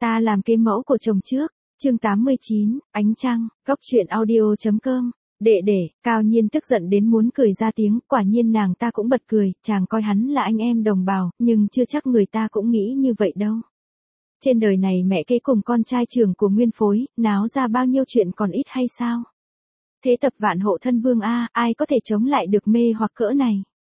Ta làm kế mẫu của chồng trước. Chương 89, Ánh Trăng, Góc Chuyện Audio.com. Đệ, Cao Nhiên tức giận đến muốn cười ra tiếng, quả nhiên nàng ta cũng bật cười, chàng coi hắn là anh em đồng bào, nhưng chưa chắc người ta cũng nghĩ như vậy đâu. Trên đời này mẹ kế cùng con trai trưởng của nguyên phối, náo ra bao nhiêu chuyện còn ít hay sao? Thế tập vạn hộ thân vương a, ai có thể chống lại được mê hoặc cỡ này?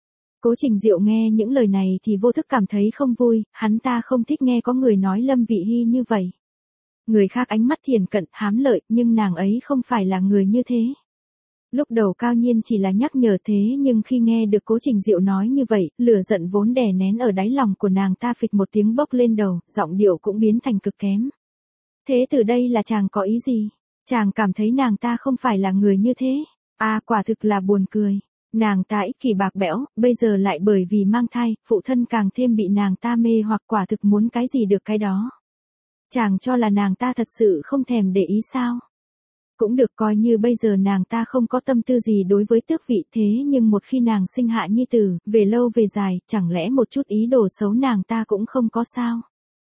Cố Trình Diệu nghe những lời này thì vô thức cảm thấy không vui, hắn ta không thích nghe có người nói Lâm Vị Hy như vậy. Người khác ánh mắt thiển cận, hám lợi, nhưng nàng ấy không phải là người như thế. Lúc đầu Cao Nhiên chỉ là nhắc nhở thế nhưng khi nghe được Cố Trình Diệu nói như vậy, lửa giận vốn đè nén ở đáy lòng của nàng ta phịch một tiếng bốc lên đầu, giọng điệu cũng biến thành cực kém. Thế từ đây là chàng có ý gì? Chàng cảm thấy nàng ta không phải là người như thế. Quả thực là buồn cười. Nàng ta ích kỷ bạc bẽo, bây giờ lại bởi vì mang thai, phụ thân càng thêm bị nàng ta mê hoặc quả thực muốn cái gì được cái đó. Chàng cho là nàng ta thật sự không thèm để ý sao? Cũng được, coi như bây giờ nàng ta không có tâm tư gì đối với tước vị, thế nhưng một khi nàng sinh hạ nhi tử, về lâu về dài, chẳng lẽ một chút ý đồ xấu nàng ta cũng không có sao?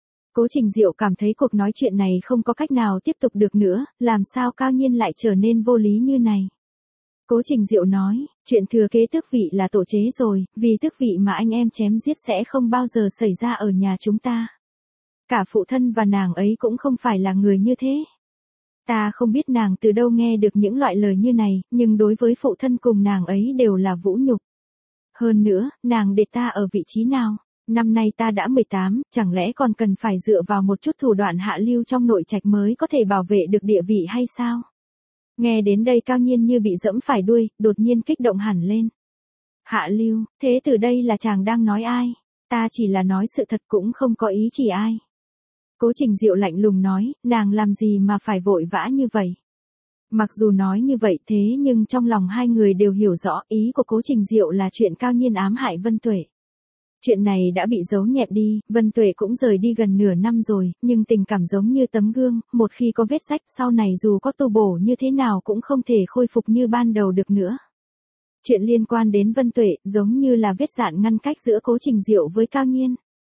Cố Trình Diệu cảm thấy cuộc nói chuyện này không có cách nào tiếp tục được nữa, làm sao Cao Nhiên lại trở nên vô lý như này? Cố Trình Diệu nói, chuyện thừa kế tước vị là tổ chế rồi, vì tước vị mà anh em chém giết sẽ không bao giờ xảy ra ở nhà chúng ta. Cả phụ thân và nàng ấy cũng không phải là người như thế. Ta không biết nàng từ đâu nghe được những loại lời như này, nhưng đối với phụ thân cùng nàng ấy đều là vũ nhục. Hơn nữa, nàng để ta ở vị trí nào? Năm nay ta đã 18, chẳng lẽ còn cần phải dựa vào một chút thủ đoạn hạ lưu trong nội trạch mới có thể bảo vệ được địa vị hay sao? Nghe đến đây Cao Nhiên như bị giẫm phải đuôi, đột nhiên kích động hẳn lên. Hạ lưu, thế từ đây là chàng đang nói ai? Ta chỉ là nói sự thật cũng không có ý chỉ ai. Cố Trình Diệu lạnh lùng nói, nàng làm gì mà phải vội vã như vậy? Mặc dù nói như vậy thế nhưng trong lòng hai người đều hiểu rõ ý của Cố Trình Diệu là chuyện Cao Nhiên ám hại Vân Tuệ. Chuyện này đã bị giấu nhẹm đi, Vân Tuệ cũng rời đi gần nửa năm rồi, nhưng tình cảm giống như tấm gương, một khi có vết rách sau này dù có tu bổ như thế nào cũng không thể khôi phục như ban đầu được nữa. Chuyện liên quan đến Vân Tuệ giống như là vết dạn ngăn cách giữa Cố Trình Diệu với Cao Nhiên.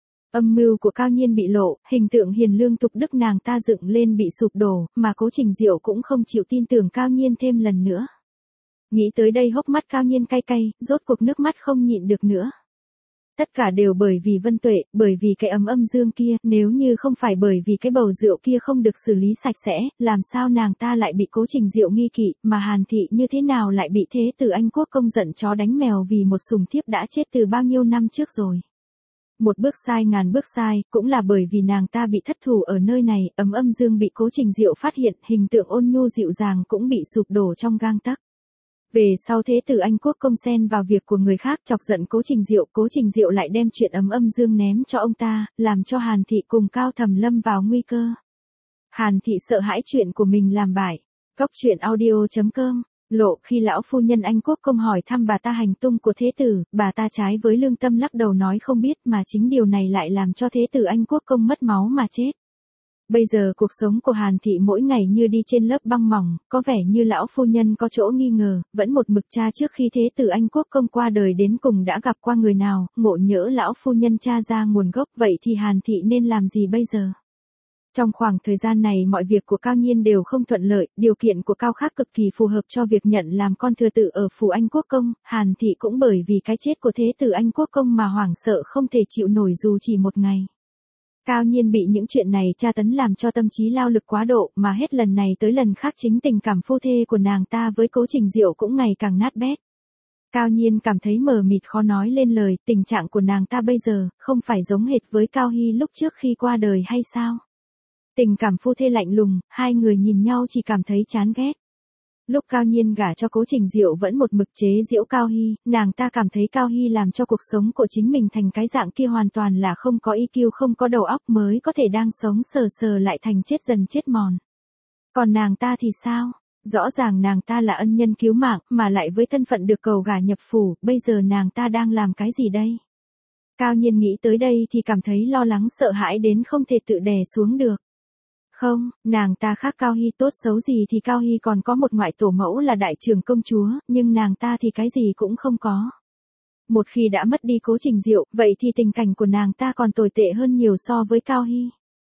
Âm mưu của Cao Nhiên bị lộ, hình tượng hiền lương tục đức nàng ta dựng lên bị sụp đổ, mà Cố Trình Diệu cũng không chịu tin tưởng Cao Nhiên thêm lần nữa. Nghĩ tới đây hốc mắt Cao Nhiên cay cay, rốt cuộc nước mắt không nhịn được nữa. Tất cả đều bởi vì Vân Tuệ, bởi vì cái âm dương kia, nếu như không phải bởi vì cái bầu rượu kia không được xử lý sạch sẽ, làm sao nàng ta lại bị Cố Trình Diệu nghi kỵ, mà Hàn Thị như thế nào lại bị Thế Tử Anh Quốc công giận chó đánh mèo vì một sùng thiếp đã chết từ bao nhiêu năm trước rồi. Một bước sai ngàn bước sai, cũng là bởi vì nàng ta bị thất thủ ở nơi này, âm dương bị Cố Trình Diệu phát hiện, hình tượng ôn nhu dịu dàng cũng bị sụp đổ trong gang tấc. Về sau Thế Tử Anh Quốc công xen vào việc của người khác chọc giận Cố Trình Diệu lại đem chuyện âm dương ném cho ông ta, làm cho Hàn Thị cùng Cao Thẩm lâm vào nguy cơ. Hàn Thị sợ hãi chuyện của mình làm bại. Góc Chuyện Audio.com. Lộ, khi lão phu nhân Anh Quốc công hỏi thăm bà ta hành tung của Thế Tử, bà ta trái với lương tâm lắc đầu nói không biết, mà chính điều này lại làm cho Thế Tử Anh Quốc công mất máu mà chết. Bây giờ cuộc sống của Hàn Thị mỗi ngày như đi trên lớp băng mỏng, có vẻ như lão phu nhân có chỗ nghi ngờ, vẫn một mực tra trước khi Thế Tử Anh Quốc công qua đời đến cùng đã gặp qua người nào, ngộ nhỡ lão phu nhân tra ra nguồn gốc, vậy thì Hàn Thị nên làm gì bây giờ? Trong khoảng thời gian này mọi việc của Cao Nhiên đều không thuận lợi, điều kiện của Cao Khắc cực kỳ phù hợp cho việc nhận làm con thừa tự ở phủ Anh Quốc công, Hàn Thị cũng bởi vì cái chết của Thế Tử Anh Quốc công mà hoảng sợ không thể chịu nổi dù chỉ một ngày. Cao Nhiên bị những chuyện này tra tấn làm cho tâm trí lao lực quá độ, mà hết lần này tới lần khác chính tình cảm phu thê của nàng ta với Cố Trình Diệu cũng ngày càng nát bét. Cao Nhiên cảm thấy mờ mịt khó nói lên lời, tình trạng của nàng ta bây giờ, không phải giống hệt với Cao Hy lúc trước khi qua đời hay sao? Tình cảm phu thê lạnh lùng, hai người nhìn nhau chỉ cảm thấy chán ghét. Lúc Cao Nhiên gả cho Cố Trình Diệu vẫn một mực chế giễu Cao Hy, nàng ta cảm thấy Cao Hy làm cho cuộc sống của chính mình thành cái dạng kia hoàn toàn là không có EQ không có đầu óc mới có thể đang sống sờ sờ lại thành chết dần chết mòn. Còn nàng ta thì sao? Rõ ràng nàng ta là ân nhân cứu mạng, mà lại với thân phận được cầu gả nhập phủ, bây giờ nàng ta đang làm cái gì đây? Cao Nhiên nghĩ tới đây thì cảm thấy lo lắng sợ hãi đến không thể tự đè xuống được. Không, nàng ta khác Cao Hy tốt xấu gì thì Cao Hy còn có một ngoại tổ mẫu là đại trưởng công chúa, nhưng nàng ta thì cái gì cũng không có. Một khi đã mất đi Cố Trình Diệu, vậy thì tình cảnh của nàng ta còn tồi tệ hơn nhiều so với Cao Hy.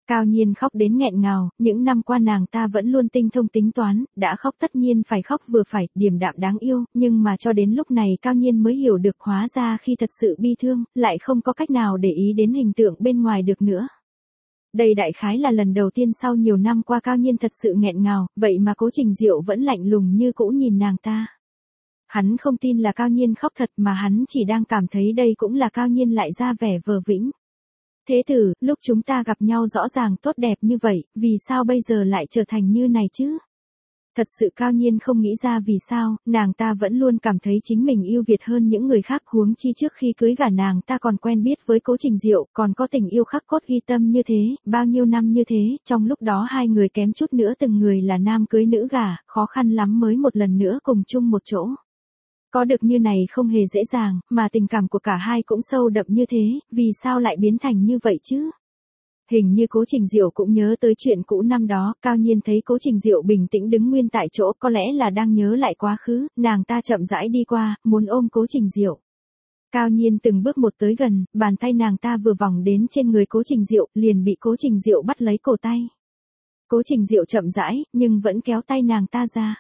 Cao Nhiên khóc đến nghẹn ngào, những năm qua nàng ta vẫn luôn tinh thông tính toán, đã khóc tất nhiên phải khóc vừa phải, điềm đạm đáng yêu, nhưng mà cho đến lúc này Cao Nhiên mới hiểu được hóa ra khi thật sự bi thương, lại không có cách nào để ý đến hình tượng bên ngoài được nữa. Đây đại khái là lần đầu tiên sau nhiều năm qua Cao Nhiên thật sự nghẹn ngào, vậy mà Cố Trình Diệu vẫn lạnh lùng như cũ nhìn nàng ta. Hắn không tin là Cao Nhiên khóc thật mà hắn chỉ đang cảm thấy đây cũng là Cao Nhiên lại ra vẻ vờ vĩnh. Thế tử, lúc chúng ta gặp nhau rõ ràng tốt đẹp như vậy, vì sao bây giờ lại trở thành như này chứ? Thật sự Cao Nhiên không nghĩ ra vì sao, nàng ta vẫn luôn cảm thấy chính mình ưu việt hơn những người khác, huống chi trước khi cưới gả nàng ta còn quen biết với Cố Trình Diệu, còn có tình yêu khắc cốt ghi tâm như thế, bao nhiêu năm như thế, trong lúc đó hai người kém chút nữa từng người là nam cưới nữ gả, khó khăn lắm mới một lần nữa cùng chung một chỗ. Có được như này không hề dễ dàng, mà tình cảm của cả hai cũng sâu đậm như thế, vì sao lại biến thành như vậy chứ? Hình như Cố Trình Diệu cũng nhớ tới chuyện cũ năm đó, Cao Nhiên thấy Cố Trình Diệu bình tĩnh đứng nguyên tại chỗ, có lẽ là đang nhớ lại quá khứ, nàng ta chậm rãi đi qua, muốn ôm Cố Trình Diệu. Cao Nhiên từng bước một tới gần, bàn tay nàng ta vừa vòng đến trên người Cố Trình Diệu, liền bị Cố Trình Diệu bắt lấy cổ tay. Cố Trình Diệu chậm rãi, nhưng vẫn kéo tay nàng ta ra.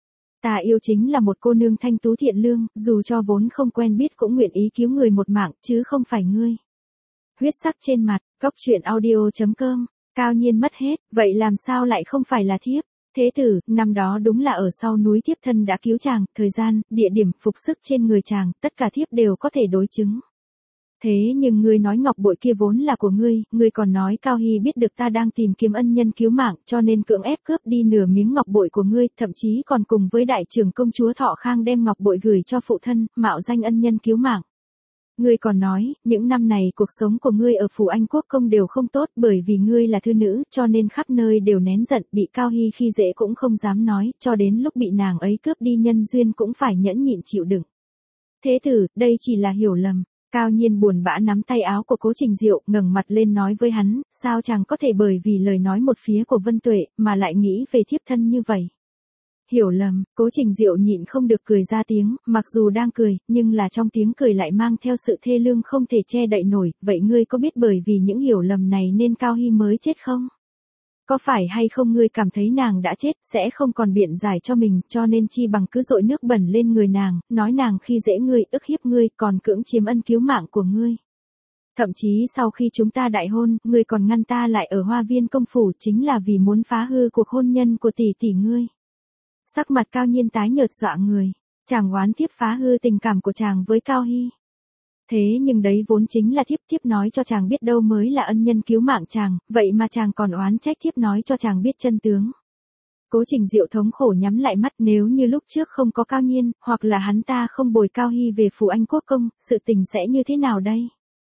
Ta yêu chính là một cô nương thanh tú thiện lương, dù cho vốn không quen biết cũng nguyện ý cứu người một mạng, chứ không phải ngươi. Huyết sắc trên mặt, Cốc Truyện Audio.com, Cao Nhiên mất hết, vậy làm sao lại không phải là thiếp? Thế tử, năm đó đúng là ở sau núi thiếp thân đã cứu chàng, thời gian, địa điểm, phục sức trên người chàng, tất cả thiếp đều có thể đối chứng. Thế nhưng ngươi nói ngọc bội kia vốn là của ngươi còn nói Cao Hy biết được ta đang tìm kiếm ân nhân cứu mạng, cho nên cưỡng ép cướp đi nửa miếng ngọc bội của ngươi, thậm chí còn cùng với đại trưởng công chúa Thọ Khang đem ngọc bội gửi cho phụ thân, mạo danh ân nhân cứu mạng. Ngươi còn nói, những năm này cuộc sống của ngươi ở phủ Anh Quốc công đều không tốt, bởi vì ngươi là thư nữ, cho nên khắp nơi đều nén giận, bị Cao Hy khi dễ cũng không dám nói, cho đến lúc bị nàng ấy cướp đi nhân duyên cũng phải nhẫn nhịn chịu đựng. Thế tử, đây chỉ là hiểu lầm. Cao Nhiên buồn bã nắm tay áo của Cố Trình Diệu, ngẩng mặt lên nói với hắn, sao chàng có thể bởi vì lời nói một phía của Vân Tuệ, mà lại nghĩ về thiếp thân như vậy? Hiểu lầm, Cố Trình Diệu nhịn không được cười ra tiếng, mặc dù đang cười, nhưng là trong tiếng cười lại mang theo sự thê lương không thể che đậy nổi, vậy ngươi có biết bởi vì những hiểu lầm này nên Cao Hy mới chết không? Có phải hay không ngươi cảm thấy nàng đã chết, sẽ không còn biện giải cho mình, cho nên chi bằng cứ dội nước bẩn lên người nàng, nói nàng khi dễ ngươi, ức hiếp ngươi, còn cưỡng chiếm ân cứu mạng của ngươi. Thậm chí sau khi chúng ta đại hôn, ngươi còn ngăn ta lại ở Hoa Viên công phủ chính là vì muốn phá hư cuộc hôn nhân của tỷ tỷ ngươi. Sắc mặt Cao Nhiên tái nhợt dọa người, chàng oán thiếp phá hư tình cảm của chàng với Cao Hy. Thế nhưng đấy vốn chính là thiếp nói cho chàng biết đâu mới là ân nhân cứu mạng chàng, vậy mà chàng còn oán trách thiếp nói cho chàng biết chân tướng. Cố Trình Diệu thống khổ nhắm lại mắt, nếu như lúc trước không có Cao Nhiên, hoặc là hắn ta không bồi Cao Hy về phủ Anh Quốc công, sự tình sẽ như thế nào đây?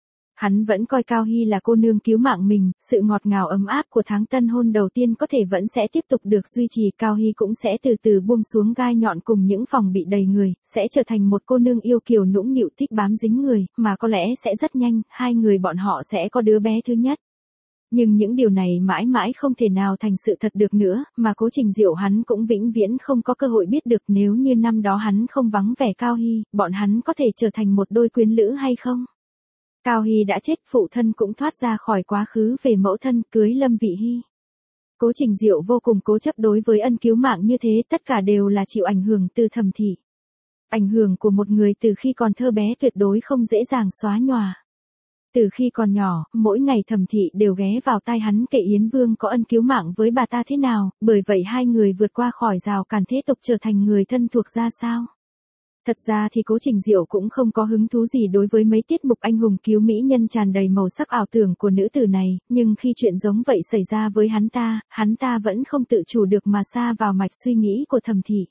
Hắn vẫn coi Cao Hy là cô nương cứu mạng mình, sự ngọt ngào ấm áp của tháng tân hôn đầu tiên có thể vẫn sẽ tiếp tục được duy trì, Cao Hy cũng sẽ từ từ buông xuống gai nhọn cùng những phòng bị đầy người, sẽ trở thành một cô nương yêu kiều nũng nịu thích bám dính người, mà có lẽ sẽ rất nhanh, hai người bọn họ sẽ có đứa bé thứ nhất. Nhưng những điều này mãi mãi không thể nào thành sự thật được nữa, mà Cố Trình Diệu hắn cũng vĩnh viễn không có cơ hội biết được nếu như năm đó hắn không vắng vẻ Cao Hy, bọn hắn có thể trở thành một đôi quyến lữ hay không? Cao Hy đã chết, phụ thân cũng thoát ra khỏi quá khứ về mẫu thân, cưới Lâm Vị Hy. Cố Trình Diệu vô cùng cố chấp đối với ân cứu mạng như thế, tất cả đều là chịu ảnh hưởng từ Thẩm Thị. Ảnh hưởng của một người từ khi còn thơ bé tuyệt đối không dễ dàng xóa nhòa. Từ khi còn nhỏ, mỗi ngày Thẩm Thị đều ghé vào tai hắn kể Yến Vương có ân cứu mạng với bà ta thế nào, bởi vậy hai người vượt qua khỏi rào cản thế tục trở thành người thân thuộc ra sao. Thật ra thì Cố Trình Diệu cũng không có hứng thú gì đối với mấy tiết mục anh hùng cứu mỹ nhân tràn đầy màu sắc ảo tưởng của nữ tử này, nhưng khi chuyện giống vậy xảy ra với hắn ta vẫn không tự chủ được mà sa vào mạch suy nghĩ của Thẩm Thị.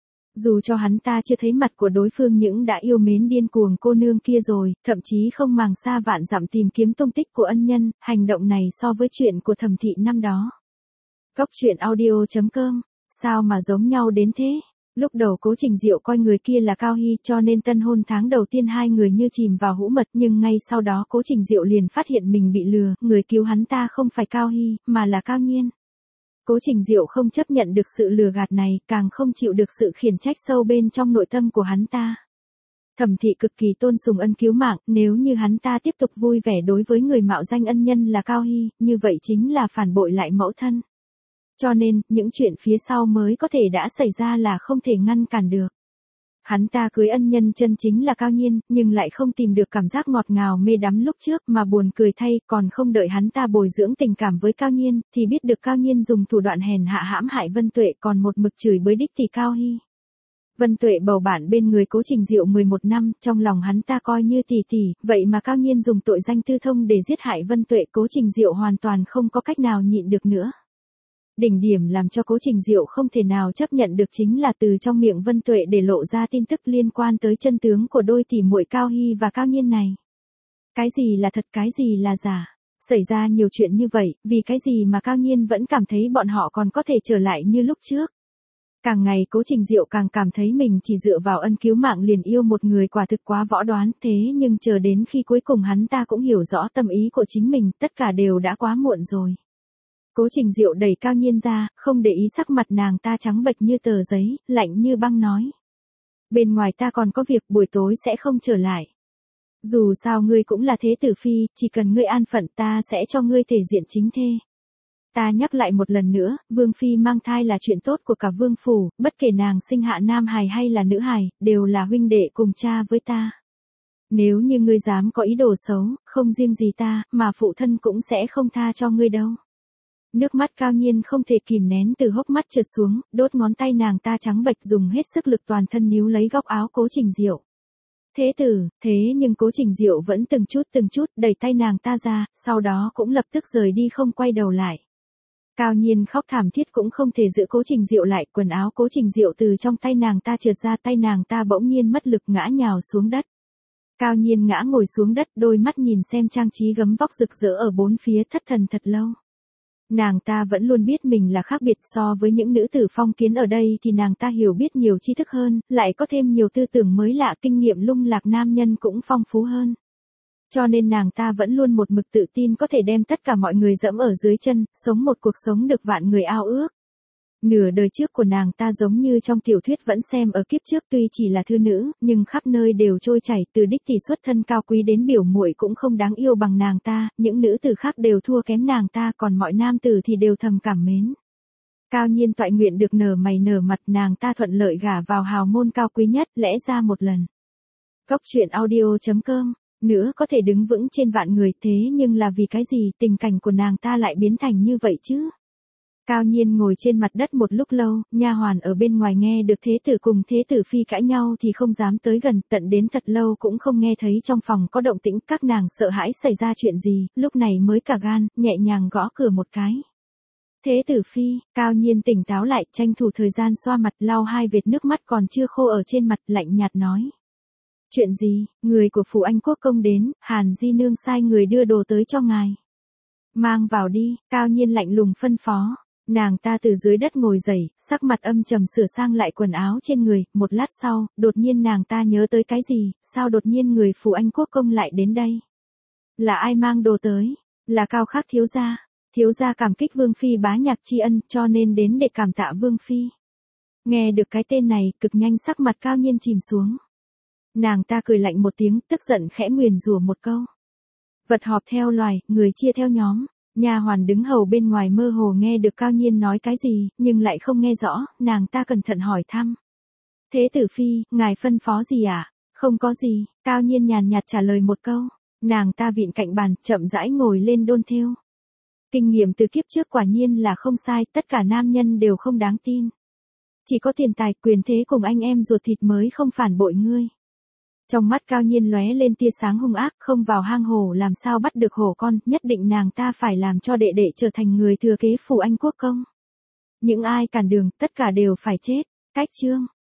Dù cho hắn ta chưa thấy mặt của đối phương nhưng đã yêu mến điên cuồng cô nương kia rồi, thậm chí không màng xa vạn dặm tìm kiếm tung tích của ân nhân, hành động này so với chuyện của Thẩm Thị năm đó. Cốc Truyện Audio.com, sao mà giống nhau đến thế? Lúc đầu Cố Trình Diệu coi người kia là Cao Hy, cho nên tân hôn tháng đầu tiên hai người như chìm vào hũ mật, nhưng ngay sau đó Cố Trình Diệu liền phát hiện mình bị lừa, người cứu hắn ta không phải Cao Hy, mà là Cao Nhiên. Cố Trình Diệu không chấp nhận được sự lừa gạt này, càng không chịu được sự khiển trách sâu bên trong nội tâm của hắn ta. Thẩm thị cực kỳ tôn sùng ân cứu mạng, nếu như hắn ta tiếp tục vui vẻ đối với người mạo danh ân nhân là Cao Hy, như vậy chính là phản bội lại mẫu thân. Cho nên, những chuyện phía sau mới có thể đã xảy ra là không thể ngăn cản được. Hắn ta cưới ân nhân chân chính là Cao Nhiên, nhưng lại không tìm được cảm giác ngọt ngào mê đắm lúc trước, mà buồn cười thay, còn không đợi hắn ta bồi dưỡng tình cảm với Cao Nhiên, thì biết được Cao Nhiên dùng thủ đoạn hèn hạ hãm hại Vân Tuệ, còn một mực chửi bới đích tỷ Cao Hy. Vân Tuệ bầu bạn bên người Cố Trình Diệu 11 năm, trong lòng hắn ta coi như tỷ tỷ, vậy mà Cao Nhiên dùng tội danh tư thông để giết hại Vân Tuệ, Cố Trình Diệu hoàn toàn không có cách nào nhịn được nữa. Đỉnh điểm làm cho Cố Trình Diệu không thể nào chấp nhận được chính là từ trong miệng Vân Tuệ để lộ ra tin tức liên quan tới chân tướng của đôi tỷ muội Cao Hy và Cao Nhiên này. Cái gì là thật, cái gì là giả? Xảy ra nhiều chuyện như vậy, vì cái gì mà Cao Nhiên vẫn cảm thấy bọn họ còn có thể trở lại như lúc trước? Càng ngày Cố Trình Diệu càng cảm thấy mình chỉ dựa vào ân cứu mạng liền yêu một người quả thực quá võ đoán, thế nhưng chờ đến khi cuối cùng hắn ta cũng hiểu rõ tâm ý của chính mình, tất cả đều đã quá muộn rồi. Cố Trình Diệu đẩy Cao Nhiên ra, không để ý sắc mặt nàng ta trắng bệch như tờ giấy, lạnh như băng nói. Bên ngoài ta còn có việc, buổi tối sẽ không trở lại. Dù sao ngươi cũng là thế tử phi, chỉ cần ngươi an phận ta sẽ cho ngươi thể diện chính thê. Ta nhắc lại một lần nữa, Vương Phi mang thai là chuyện tốt của cả Vương Phủ, bất kể nàng sinh hạ nam hài hay là nữ hài, đều là huynh đệ cùng cha với ta. Nếu như ngươi dám có ý đồ xấu, không riêng gì ta, mà phụ thân cũng sẽ không tha cho ngươi đâu. Nước mắt Cao Nhiên không thể kìm nén từ hốc mắt trượt xuống, đốt ngón tay nàng ta trắng bệch dùng hết sức lực toàn thân níu lấy góc áo Cố Trình Diệu. Thế tử, thế nhưng Cố Trình Diệu vẫn từng chút đẩy tay nàng ta ra, sau đó cũng lập tức rời đi không quay đầu lại. Cao Nhiên khóc thảm thiết cũng không thể giữ Cố Trình Diệu lại, quần áo Cố Trình Diệu từ trong tay nàng ta trượt ra, tay nàng ta bỗng nhiên mất lực ngã nhào xuống đất. Cao Nhiên ngã ngồi xuống đất, đôi mắt nhìn xem trang trí gấm vóc rực rỡ ở bốn phía, thất thần thật lâu. Nàng ta vẫn luôn biết mình là khác biệt, so với những nữ tử phong kiến ở đây thì nàng ta hiểu biết nhiều tri thức hơn, lại có thêm nhiều tư tưởng mới lạ, kinh nghiệm lung lạc nam nhân cũng phong phú hơn. Cho nên nàng ta vẫn luôn một mực tự tin có thể đem tất cả mọi người dẫm ở dưới chân, sống một cuộc sống được vạn người ao ước. Nửa đời trước của nàng ta giống như trong tiểu thuyết vẫn xem ở kiếp trước, tuy chỉ là thư nữ, nhưng khắp nơi đều trôi chảy, từ đích tỷ xuất thân cao quý đến biểu muội cũng không đáng yêu bằng nàng ta, những nữ tử khác đều thua kém nàng ta, còn mọi nam tử thì đều thầm cảm mến. Cao Nhiên toại nguyện được nở mày nở mặt, nàng ta thuận lợi gả vào hào môn cao quý nhất, lẽ ra một lần. Góc truyện audio.com, nữa có thể đứng vững trên vạn người, thế nhưng là vì cái gì tình cảnh của nàng ta lại biến thành như vậy chứ? Cao Nhiên ngồi trên mặt đất một lúc lâu, nha hoàn ở bên ngoài nghe được thế tử cùng thế tử phi cãi nhau thì không dám tới gần, tận đến thật lâu cũng không nghe thấy trong phòng có động tĩnh, các nàng sợ hãi xảy ra chuyện gì, lúc này mới cả gan, nhẹ nhàng gõ cửa một cái. Thế tử phi, Cao Nhiên tỉnh táo lại, tranh thủ thời gian xoa mặt, lau hai vệt nước mắt còn chưa khô ở trên mặt, lạnh nhạt nói. Chuyện gì, người của phủ Anh Quốc công đến, Hàn Di Nương sai người đưa đồ tới cho ngài. Mang vào đi, Cao Nhiên lạnh lùng phân phó. Nàng ta từ dưới đất ngồi dậy, sắc mặt âm trầm sửa sang lại quần áo trên người, một lát sau, đột nhiên nàng ta nhớ tới cái gì, sao đột nhiên người phủ Anh Quốc công lại đến đây? Là ai mang đồ tới? Là Cao Khắc thiếu gia cảm kích Vương Phi bá nhạc tri ân, cho nên đến để cảm tạ Vương Phi. Nghe được cái tên này, cực nhanh sắc mặt Cao Nhiên chìm xuống. Nàng ta cười lạnh một tiếng, tức giận khẽ nguyền rủa một câu. Vật họp theo loài, người chia theo nhóm. Nha hoàn đứng hầu bên ngoài mơ hồ nghe được Cao Nhiên nói cái gì, nhưng lại không nghe rõ, nàng ta cẩn thận hỏi thăm. Thế tử phi, ngài phân phó gì ạ? Không có gì, Cao Nhiên nhàn nhạt trả lời một câu. Nàng ta vịn cạnh bàn, chậm rãi ngồi lên đôn thêu. Kinh nghiệm từ kiếp trước quả nhiên là không sai, tất cả nam nhân đều không đáng tin. Chỉ có tiền tài, quyền thế cùng anh em ruột thịt mới không phản bội ngươi. Trong mắt Cao Nhiên lóe lên tia sáng hung ác, không vào hang hổ làm sao bắt được hổ con, nhất định nàng ta phải làm cho đệ đệ trở thành người thừa kế phủ Anh Quốc công. Những ai cản đường, tất cả đều phải chết. Cách chương